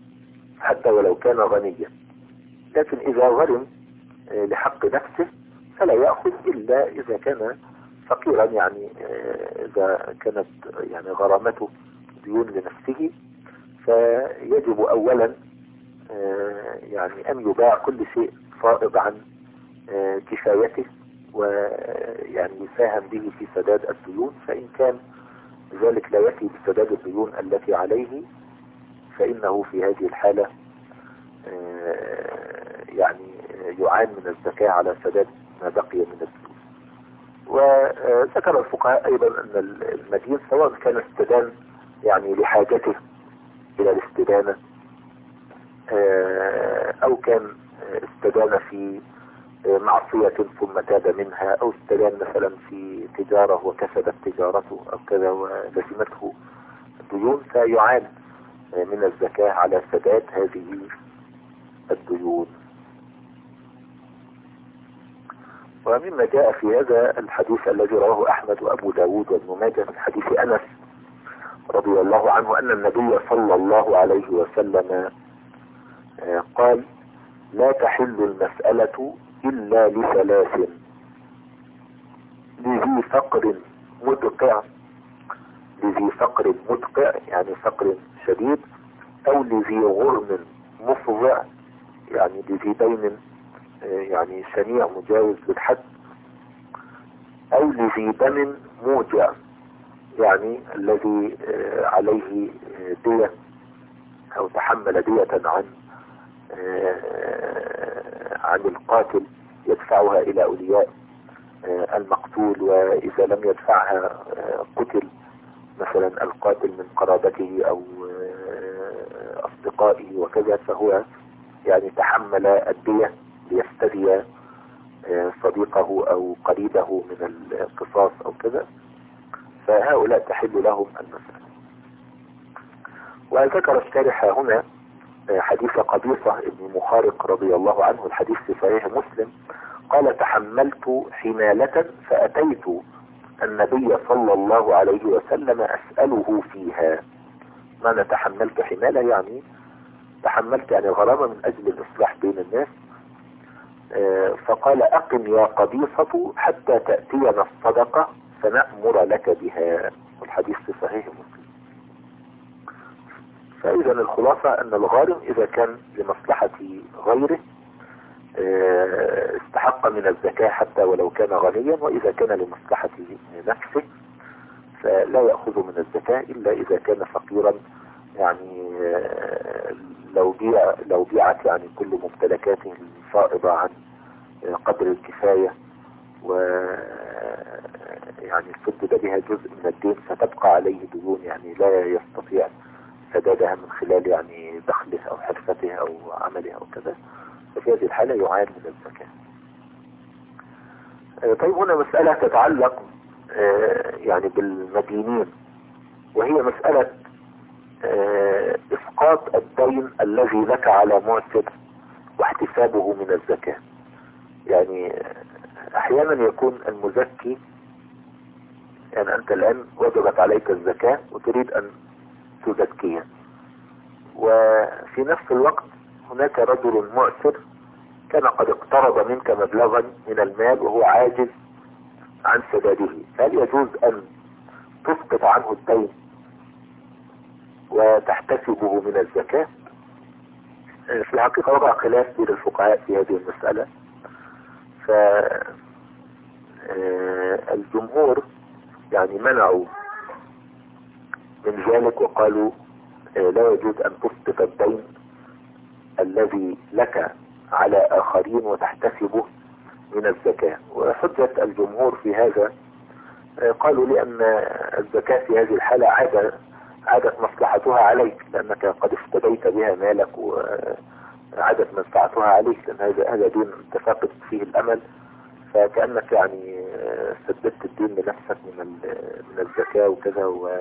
حتى ولو كان غنيا. لكن إذا غرم لحق نفسه فلا يأخذ إلا إذا كان فقيرا، يعني إذا كانت يعني غرامته ديون لنفسه، فيجب أولا يعني أن يباع كل شيء فائض عن كفايته، ويعني يساهم به في سداد الديون. فإن كان ذلك لا يكفي بسداد الديون التي عليه، فإنه في هذه الحالة يعني يعان من الزكاة على سداد ما بقي من الديون. وذكر الفقهاء أيضا أن المدين سواء كان استدان يعني لحاجته إلى الاستدانة، أو كان استدان في معصية ثم تاب منها، أو استدان مثلا في تجارة وكسبت تجارته أو كذا ولزمته الديون، فيعان من الزكاة على سداد هذه الديون. ومما جاء في هذا الحديث الذي رواه أحمد وأبو داود وابن ماجه من حديث أنس رضي الله عنه أن النبي صلى الله عليه وسلم قال: لا تحل المسألة إلا لثلاث: لذي فقر مدقع، لذي فقر مدقع يعني فقر شديد، أو لذي غرم مفضع يعني لذي دين يعني شنيع مجاوز للحد، أو لذي دم موجع يعني الذي عليه دية أو تحمل دية عن القاتل يدفعها إلى أولياء المقتول، وإذا لم يدفعها قتل مثلا القاتل من قرابته أو أصدقائه وكذا، فهو يعني تحمل الدية ليفتدي صديقه أو قريبه من القصاص أو كذا، فهؤلاء تحل لهم المسألة. وذكر الشارح هنا حديث قبيصة ابن مخارق رضي الله عنه، الحديث في صحيح مسلم، قال: تحملت حمالة فأتيت النبي صلى الله عليه وسلم أسأله فيها. معنى تحملت حمالة يعني تحملت يعني غرامة من أجل الإصلاح بين الناس. فقال: أقم يا قبيصة حتى تأتينا الصدقة فنأمر لك بها. والحديث في صحيح مسلم. فإذا الخلاصة أن الغارم إذا كان لمصلحة غيره استحق من الزكاة حتى ولو كان غنيا، وإذا كان لمصلحة نفسه فلا يأخذ من الزكاة إلا إذا كان فقيرا، يعني لو بيعت يعني كل ممتلكاته الفائضة عن قدر الكفاية، و يعني سدد بها جزء من الدين، فتبقى عليه ديون يعني لا يستطيع سدادها من خلال يعني دخله أو حرفته أو عمله أو كذا، ففي هذه الحالة يعان من الزكاة. طيب هنا مسألة تتعلق يعني بالمدينين، وهي مسألة إسقاط الدين الذي لك على معسر واحتسابه من الزكاة. يعني أحيانا يكون المزكي، يعني أنت الآن وجبت عليك الزكاة وتريد أن تزكيها، وفي نفس الوقت هناك رجل معسر كان قد اقترض منك مبلغا من المال وهو عاجز عن سداده، هل يجوز أن تسقط عنه الدين وتحتسبه من الزكاة؟ في الحقيقة وضع خلاف بين الفقهاء في هذه المسألة. فالجمهور يعني منعوا من ذلك وقالوا لا يجوز أن تسقط الدين الذي لك على آخرين وتحتسبه من الزكاة. وحجة الجمهور في هذا قالوا لأن الزكاة في هذه الحالة عادت مصلحتها عليك، لأنك قد افتديت بها مالك وعادت منفعتها عليك، لأن هذا دين تفاقد فيه الأمل، فكأنك يعني سددت الدين لنفسك من الزكاة وكذا،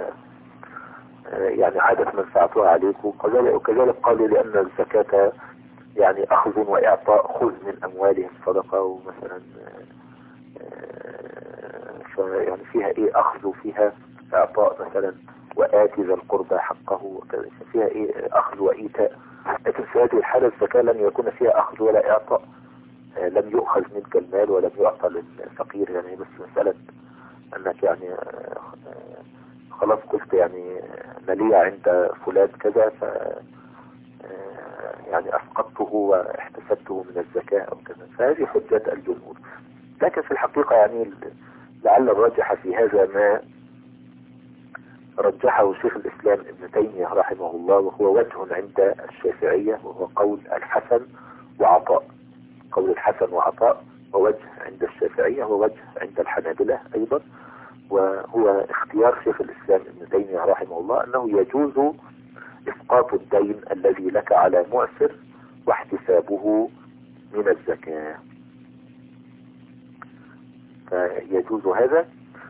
يعني عادت منفعتها عليك. وكذلك قالوا لأن الزكاة يعني أخذ وإعطاء، خذ من أموالهم صدقة، ومثلا يعني فيها إيه أخذ وفيها إعطاء مثلا، وآتي ذا القربى حقه وكذا، فيها إيه أخذ وإيتاء. لكن في هذه الحالة الزكاة لن يكون فيها أخذ ولا إعطاء، لم يؤخذ منك المال ولم يعطى للفقير، يعني بس مسألة انك يعني خلاص قلت يعني مالية عند فلان كذا، ف يعني اسقطته واحتسبته من الزكاة او كذا، فهذه حجة الجمهور. لكن في الحقيقة يعني لعل الراجح في هذا ما رجحه شيخ الإسلام ابن تيمية رحمه الله، وهو وجه عند الشافعية، وهو قول الحسن وعطاء. قول الحسن وعطاء ووجه عند الشافعية ووجه عند الحنابلة أيضا، وهو اختيار شيخ الإسلام ابن تيمية رحمه الله أنه يجوز إسقاط الدين الذي لك على معسر واحتسابه من الزكاة، فيجوز هذا،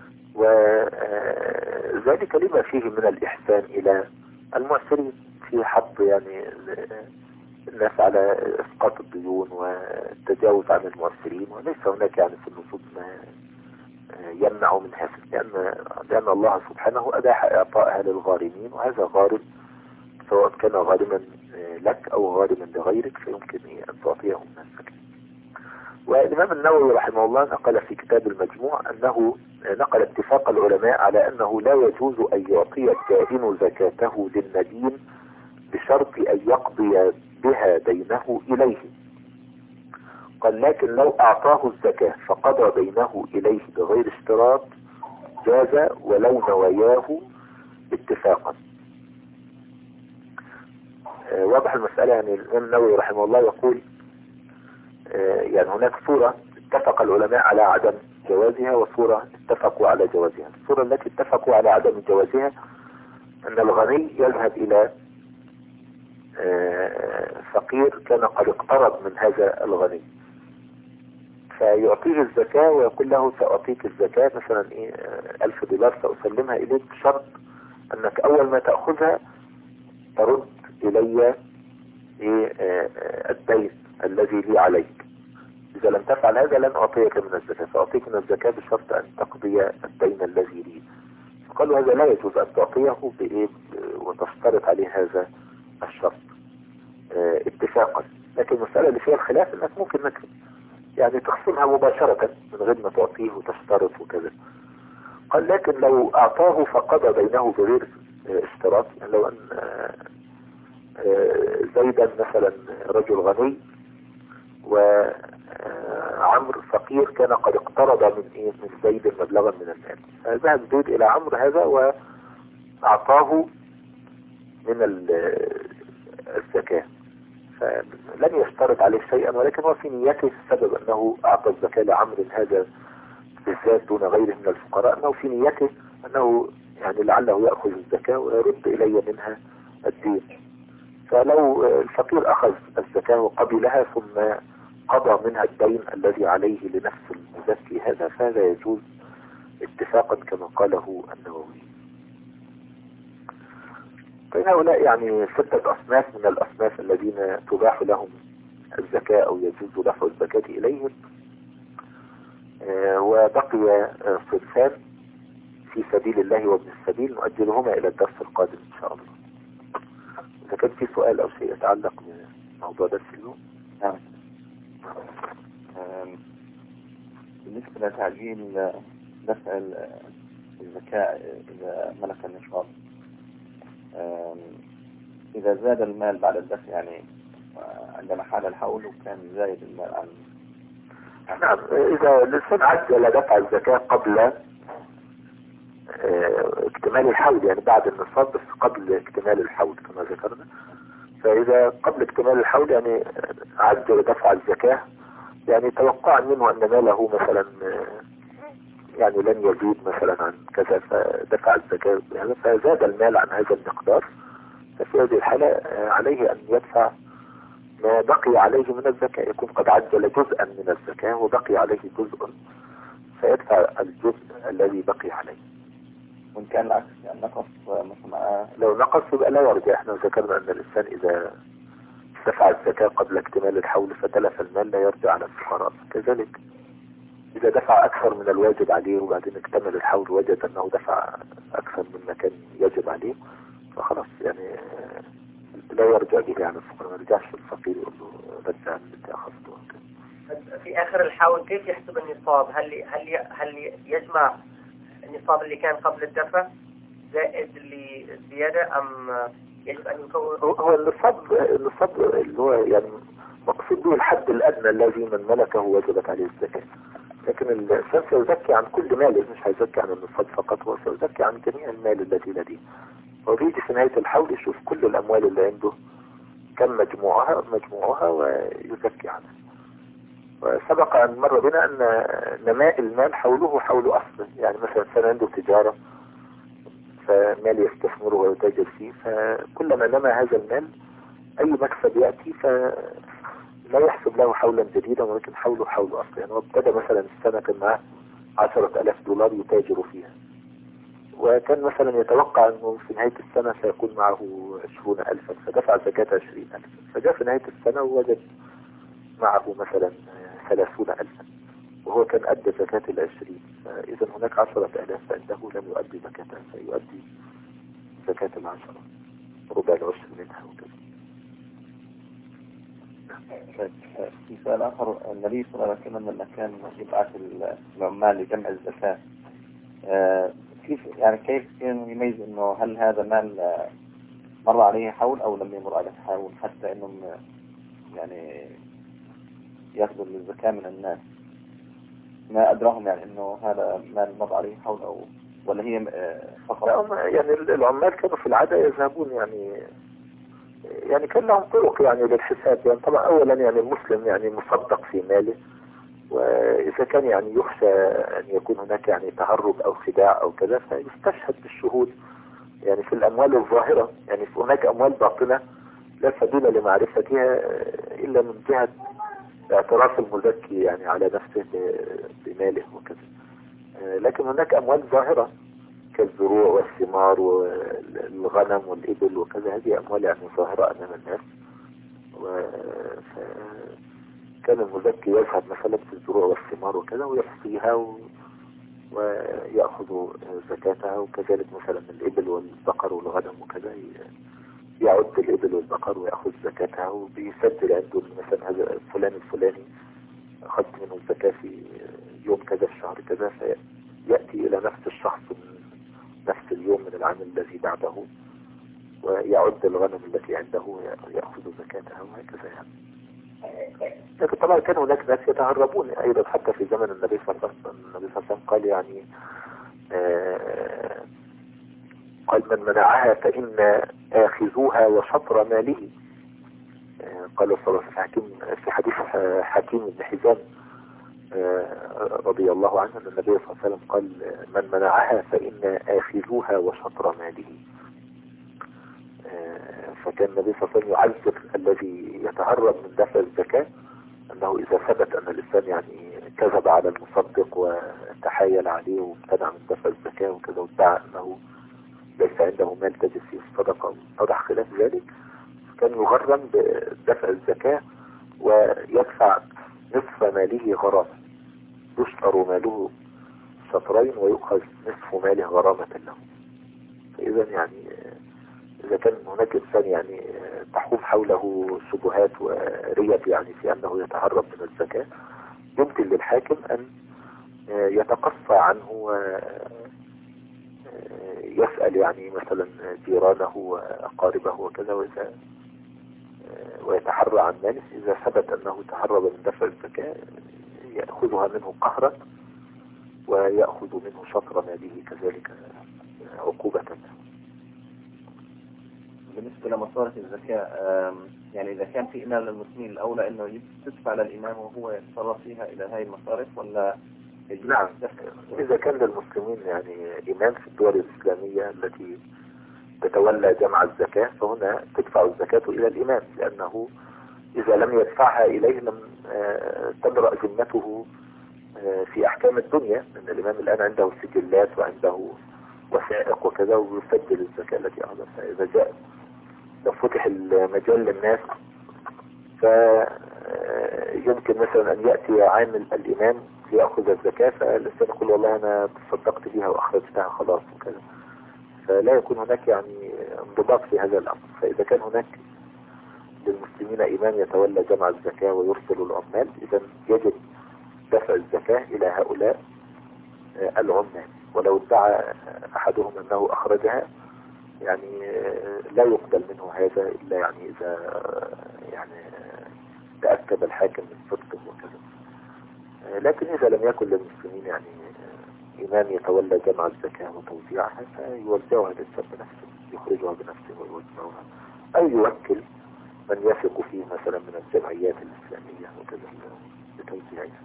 وذلك لما فيه من الإحسان إلى المعسرين في حظ يعني الناس على إسقاط الديون والتجاوز عن المعسرين، وليس هناك يعني في النصوص ما يمنع من هذا، لأن الله سبحانه أباح إعطائها للغارمين، وهذا غارم سواء كان غارما لك أو غارما لغيرك فيمكن أن تعطيه من الزكاة. والإمام النووي رحمه الله نقل في كتاب المجموع أنه نقل اتفاق العلماء على أنه لا يجوز أن يعطي الدائن زكاته للمدين بشرط أن يقضي بها دينه إليه. قال لكن لو أعطاه الزكاة فقضى دينه إليه بغير اشتراط جاز ولو نواياه اتفاقا. واضح المسألة. يعني الإمام النووي رحمه الله يقول يعني هناك صورة اتفق العلماء على عدم جوازها وصورة اتفقوا على جوازها. الصورة التي اتفقوا على عدم جوازها أن الغني يذهب إلى فقير كان قد اقترض من هذا الغني، فيعطيه الزكاة ويقول له سأعطيك الزكاة مثلا $1000 سأسلمها إليك بشرط أنك أول ما تأخذها ترد إلي الدين الذي لي عليك، إذا لم تفعل هذا لن أعطيك من الزكاة، سأعطيك من الزكاة بشرط أن تقضي الدين الذي لي. فقالوا هذا لا يجوز أن تعطيه وتشترط عليه هذا الشرط اتفاقا. لكن المسألة اللي فيها الخلاف أنك ممكن انك يعني تخصمها مباشرة من غير ما تعطيه وتشترط وكذا. قال لكن لو أعطاه فقضى دينه بغير اشتراط، يعني لو أن زيدا مثلا رجل غني وعمر فقير كان قد اقترض من زيد مبلغا من المال، فذهب زيد إلى عمرو هذا وأعطاه من الزكاة، فلن يشترط عليه شيئا، ولكن هو في نيته السبب أنه أعطى الزكاة لعمرو هذا بالذات دون غيره من الفقراء، أنه في نيته أنه يعني لعله يأخذ الزكاة ويرد إلي منها الدين. فلو الفقير أخذ الزكاة وقبلها ثم قضى منها الدين الذي عليه لنفس المزكي هذا، فهذا يجوز اتفاقا كما قاله النووي. فهؤلاء يعني 6 أصناف من الأصناف الذين تباح لهم الزكاة أو يجوز دفع الزكاة إليهم، وبقي صنفان في سبيل الله وابن السبيل نؤجلهما إلى الدرس القادم إن شاء الله. إذا كان في سؤال أو شيء يتعلق بموضوع درس اليوم. نعم. بالنسبة لتعجيل دفع الزكاة إذا ملك النصاب، إذا زاد المال بعد الدفع، يعني عندما حال الحول وكان زايد المال عن نعم، إذا الإنسان عجل دفع الزكاة قبل اكتمال الحول، يعني بعد النصاب بس قبل اكتمال الحول كما ذكرنا، فإذا قبل اكتمال الحول يعني عجل دفع الزكاة، يعني توقعا منه أن ماله مثلا يعني لن يزيد مثلا عن كذا فدفع الزكاة، فزاد المال عن هذا المقدار، ففي هذه الحالة عليه أن يدفع ما بقي عليه من الزكاة، يكون قد عجل جزءا من الزكاة وبقي عليه جزء فيدفع الجزء الذي بقي عليه. وإن كان العكس يعني نقص مثلا، لو نقص يبقى لا يرجع. احنا ذكرنا أن الإنسان إذا دفع الزكاة قبل اكتمال الحول فتلف المال لا يرجع على الفقراء. كذلك إذا دفع أكثر من الواجب عليه وبعدين اكتمل الحول وجد أنه دفع أكثر مما كان يجب عليه فخلاص يعني لا يرجع به على الفقراء، ما يرجعش الفقير يقول له رجع اللي انت أخذته. في آخر الحول كيف يحسب النصاب؟ هل يجمع النصاب اللي كان قبل الدفع زائد اللي زيادة، أم يجب أن يكون؟ هو النصاب اللي هو يعني مقصود به الحد الأدنى الذي من ملكه وجبت عليه الزكاة. لكن الإنسان سيزكي عن كل ماله، مش هيزكي عن النصاب فقط، هو سيزكي عن جميع المال الذي لديه. هو بيجي في نهاية الحول يشوف كل الأموال اللي عنده كم مجموعها ويزكي عنها. وسبق أن مر بنا أن نماء المال حوله حول أصله، يعني مثلا إنسان عنده تجارة فمال يستثمره ويتاجر فيه، فكلما نما هذا المال أي مكسب يأتي فلا يحسب له حولا جديدا، ولكن حوله حول أصله. يعني هو ابتدى مثلا السنة كان معه 10,000 دولار يتاجر فيها، وكان مثلا يتوقع أنه في نهاية السنة سيكون معه 20,000، فدفع زكاة 20,000، فجاء في نهاية السنة ووجد معه مثلا 30,000، وهو كان أدى زكاة 20. فإذا هناك 10,000 فإنه لم يؤدي زكاتها، فيؤدي زكاة 10، ربع العشر منها وكذا. في سؤال آخر، النبي صلى الله عليه وسلم لما كان يبعث العمال لجمع الزكاة، كيف كان يميز إنه هل هذا مال مر عليه حول أو لم يمر عليه حول، حتى إنهم يعني يأخذوا الزكاة من الناس؟ ما أدراهم يعني إنه هذا مال مر عليه حول أو ولا هي فقط؟ يعني العمال كانوا في العادة يذهبون يعني كان لهم طرق يعني للحساب. يعني طبعا أولا يعني المسلم يعني مصدق في ماله، وإذا كان يعني يخشى أن يكون هناك يعني تهرب أو خداع أو كذا فيستشهد بالشهود يعني في الأموال الظاهرة. يعني هناك أموال باطنة لا سبيل لمعرفتها إلا من جهة اعتراف المزكي يعني على نفسه بماله وكذا. لكن هناك أموال ظاهرة كالزروع والثمار والغنم والإبل وكذا، هذه أموال يعني ظاهرة أمام الناس. كان المزكي يذهب مثلا في الزروع والثمار وكذا ويحصيها ويأخذ زكاتها، وكذلك مثلا الإبل والبقر والغنم وكذا يعد الإبل والبقر ويأخذ زكاتها، وبيسجل عنده مثلا هذا فلان الفلاني أخذت منه الزكاة في يوم كذا في شهر كذا، فيأتي إلى نفس الشخص من نفس اليوم من العام الذي بعده ويعد الغنم التي عنده ويأخذ زكاتها وهكذا يعني. لكن طبعا كان هناك ناس يتهربون أيضا حتى في زمن النبي صلى الله عليه وسلم. قال يعني قال من منعها فإن آخذوها وشطر ماله. قال صلى الله عليه وسلم في حديث حكيم بن حزام رضي الله عنه أن النبي صلى الله عليه وسلم قال من منعها فإن آخذوها وشطر ماله. فكان النبي صلى الله عليه وسلم يعذر الذي يتهرب من دفع الزكاة، أنه إذا ثبت أن الإنسان يعني كذب على المصدق وتحايل عليه وامتنع من دفع الزكاة وكذا وادعى أنه ليس عنده مال تجد فيه الصدقة ووضع خلاف ذلك، كان يغرم بدفع الزكاة ويدفع نصف ماله غرامة، يشطر ماله شطرين ويؤخذ نصف ماله غرامة له. فإذا يعني إذا كان هناك إنسان يعني تحوم حوله شبهات وريب يعني في أنه يتهرب من الزكاة، يمكن للحاكم أن يتقصى عنه ويسأل يعني مثلا جيرانه وأقاربه وكذا ويتحرى عن ماله. إذا ثبت أنه تهرب من دفع الزكاة يأخذها منه قهرا ويأخذ منه شطر ماله كذلك عقوبة. بالنسبة لمصارف الزكاة، يعني إذا كان في إمام للمسلمين الأولى إنه تدفع للإمام وهو يتصرف فيها إلى هاي المصارف ولا؟ نعم، إذا كان للمسلمين يعني إمام في الدول الإسلامية التي تتولى جمع الزكاة فهنا تدفع الزكاة إلى الإمام، لأنه إذا لم يدفعها إليه لم تبرأ ذمته في أحكام الدنيا. لأن الإمام الآن عنده سجلات وعنده وثائق وكذا ويسجل الزكاة التي أخذها. فإذا جاء لو فتح المجال للناس فيمكن مثلا أن يأتي عامل الإمام ليأخذ الزكاة فالإنسان يقول والله أنا تصدقت بها وأخرجتها خلاص وكذا، فلا يكون هناك يعني انضباط في هذا الأمر. فإذا كان هناك للمسلمين إمام يتولى جمع الزكاة ويرسل العمال، إذا يجب دفع الزكاة إلى هؤلاء العمال. ولو ادعى أحدهم أنه أخرجها يعني لا يقبل منه هذا إلا يعني إذا يعني تأكد الحاكم من صدقه وكذا. لكن إذا لم يكن للمسلمين يعني إمام يتولى جمع الزكاة وتوزيعها فيوزعها الإنسان بنفسه، يخرجها بنفسه ويوزعها، أو يوكل من يثق فيه مثلا من الجمعيات الإسلامية وكذا لتوزيعها.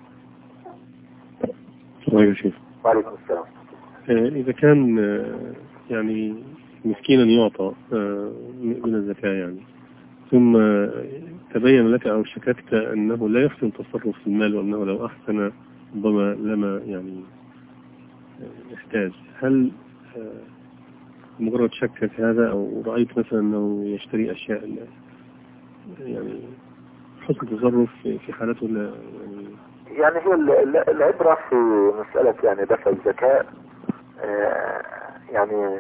طيب شيخ. وعليكم السلام. إذا كان يعني مسكينا يعطى من الزكاة يعني، ثم تبين لك أو شككت أنه لا يحسن التصرف في المال وأنه لو أحسن ربما لما يعني يحتاج، هل مجرد شك في هذا أو رأيت مثلا أنه يشتري أشياء يعني حسن تصرف في حالته يعني هي العبرة في مسألة يعني دفع الزكاة يعني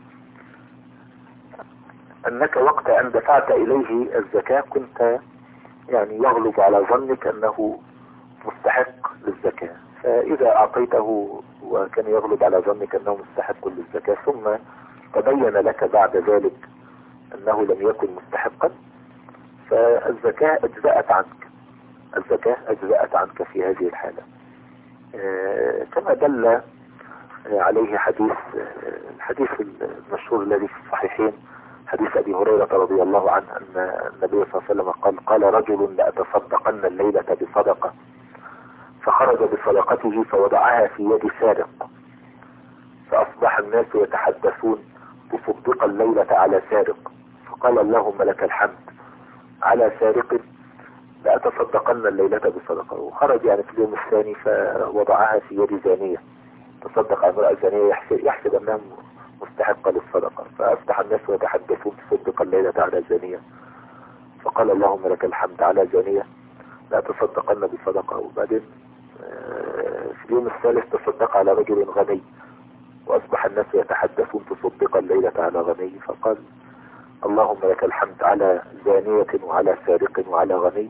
أنك وقت أن دفعت إليه الزكاة كنت يعني يغلب على ظنك أنه مستحق للزكاة، فإذا أعطيته وكان يغلب على ظنك أنه مستحق للزكاة ثم تبين لك بعد ذلك أنه لم يكن مستحقا فالزكاة أجزأت عنك، الزكاة أجزأت عنك في هذه الحالة. كما دل عليه الحديث المشهور الذي في الصحيحين، حديث أبي هريرة رضي الله عنه أن النبي صلى الله عليه وسلم قال رجل لأتصدقن الليلة بصدقة، فخرج بصدقته فوضعها في يد سارق، فأصبح الناس يتحدثون تصدق الليلة على سارق، فقال اللهم لك الحمد على سارق لأتصدقن الليلة بصدقة. وخرج يعني في اليوم الثاني فوضعها في يد زانية، تصدق على امرأة زانية يحسب أنها مستحقة للصدقة، فأفتح الناس ويتحدثون تصدق الليلة على زانية، فقال اللهم لك الحمد على زانية لا تصدقن بصدقة. وبعدين في اليوم الثالث تصدق على رجل غني، وأصبح الناس يتحدثون تصدق الليلة على غني، فقال اللهم لك الحمد على زانية وعلى سارق وعلى غني.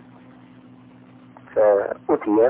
فأتي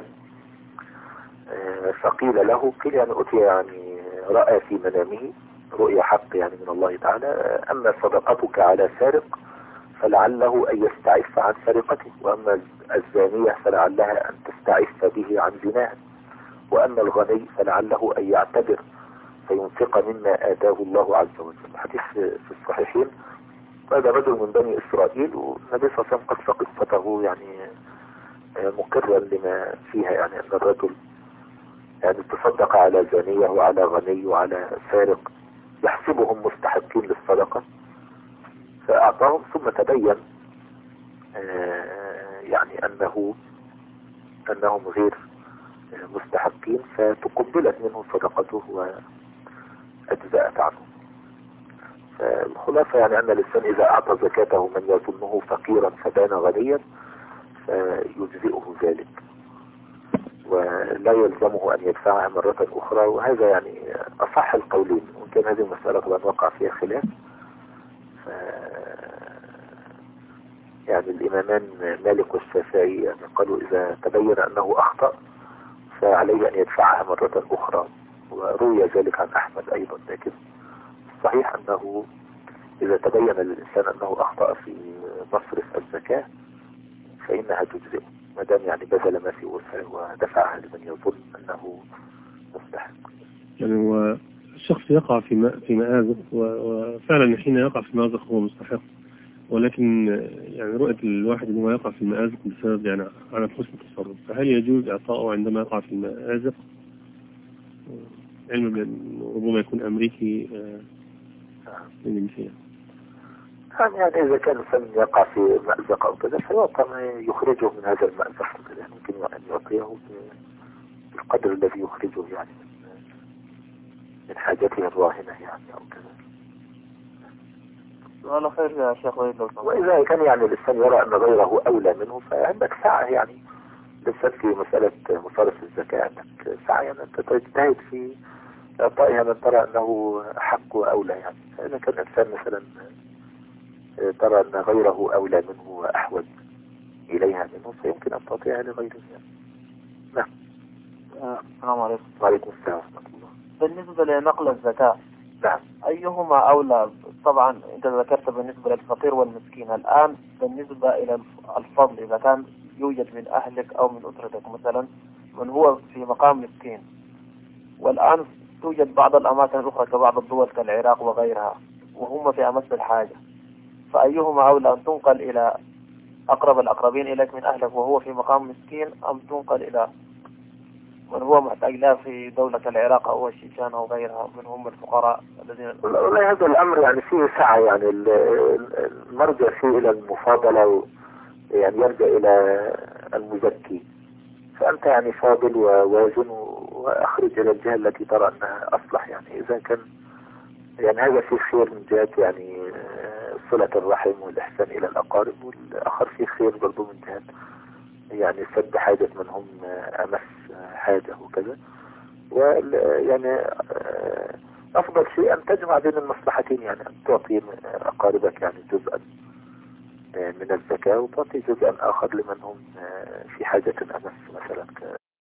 فقيل له، قيل يعني أتي يعني رأى في منامه رؤيا حق يعني من الله تعالى، أما صدقتك على سارق فلعله أن يستعف عن سرقته، وأما الزانية فلعلها أن تستعف به عن زناها، وأما الغني فلعله أن يعتبر فينفق مما آتاه الله عز وجل. حديث في الصحيحين. هذا رجل من بني إسرائيل، والنبي صلى الله عليه وسلم قص قصته يعني مكررا لما فيها، يعني أن الرجل يعني تصدق على زانية وعلى غني وعلى سارق يحسبهم مستحقين للصدقة فأعطاهم، ثم تبين يعني أنهم غير مستحقين فتقبلت منه صدقته وأجزأت عنه. فالخلاصة يعني أن الإنسان إذا أعطى زكاته من يظنه فقيرا فبان غنيا فيجزئه ذلك ولا يلزمه أن يدفعها مرة أخرى. وهذا يعني أصح القولين، وكان هذه المسألة طبعا وقع فيها خلاف. يعني الإمامان مالك والشافعي يعني قالوا إذا تبين أنه أخطأ فعليه أن يدفعها مرة أخرى، وروي ذلك عن أحمد أيضا. لكن صحيح أنه إذا تبين للإنسان أنه أخطأ في مصرف الزكاة فإنها تجزئه ما دام يعني بذل ما في وسعه ودفعها لمن يظن أنه مستحق. يعني هو الشخص يقع في مآزق، وفعلا حين يقع في مآزق هو مستحق، ولكن يعني رؤية الواحد أنه يقع في المآزق بسبب يعني على حسن التصرف، فهل يجوز إعطاؤه عندما يقع في المآزق؟ علما بأنه ربما يكون أمريكي من فيها. يعني إذا كان الإنسان يقع في مأزق أو كذا فيعطى ما يخرجه من هذا المأزق، ممكن أن يعطيه بالقدر الذي يخرجه يعني من حاجته الراهنة يعني أو كذا. والله خير يا شيخ. وإذا كان يعني الإنسان يرى أن غيره أولى منه فعندك ساعة يعني الإنسان في مسألة مصارف الزكاة، عندك ساعة يعني أنت تجتهد في إعطائها من ترى أنه حق وأولى يعني. فإذا كان الإنسان مثلا ترى أن غيره أولى منه وأحوج إليها منه، فيمكن أن تعطيها لغيره. نعم. السلام عليكم. وعليكم السلام ورحمة الله. بالنسبة لنقل الزكاة، نعم. أيهما أولى؟ طبعا أنت ذكرت بالنسبة للفقير والمسكين، الآن بالنسبة إلى الفضل، إذا كان يوجد من أهلك أو من أسرتك مثلا من هو في مقام مسكين، والآن توجد بعض الأماكن الأخرى كبعض الدول كالعراق وغيرها وهم في أمس الحاجة، فأيهما أولى، أن تنقل إلى أقرب الأقربين إليك من أهلك وهو في مقام مسكين، أم تنقل إلى من هو محتاج له في دولة العراق أو الشيشان أو غيرها من هم الفقراء الذين؟ والله هذا الأمر يعني فيه سعة، يعني المرجع فيه إلى المفاضلة، يعني يرجع إلى المزكي. فأنت يعني فاضل ووازن وأخرج إلى الجهة التي ترى أنها أصلح. يعني إذا كان يعني هذا فيه خير من جهة يعني صلة الرحم والإحسان إلى الأقارب، والآخر فيه خير برضو من جهة يعني سد حاجة من هم أمس حاجة وكذا. ويعني أفضل شيء أن تجمع بين المصلحتين، يعني أن تعطي أقاربك يعني جزءا من الزكاة، وتعطي جزءا آخر لمن هم في حاجة أمس مثلا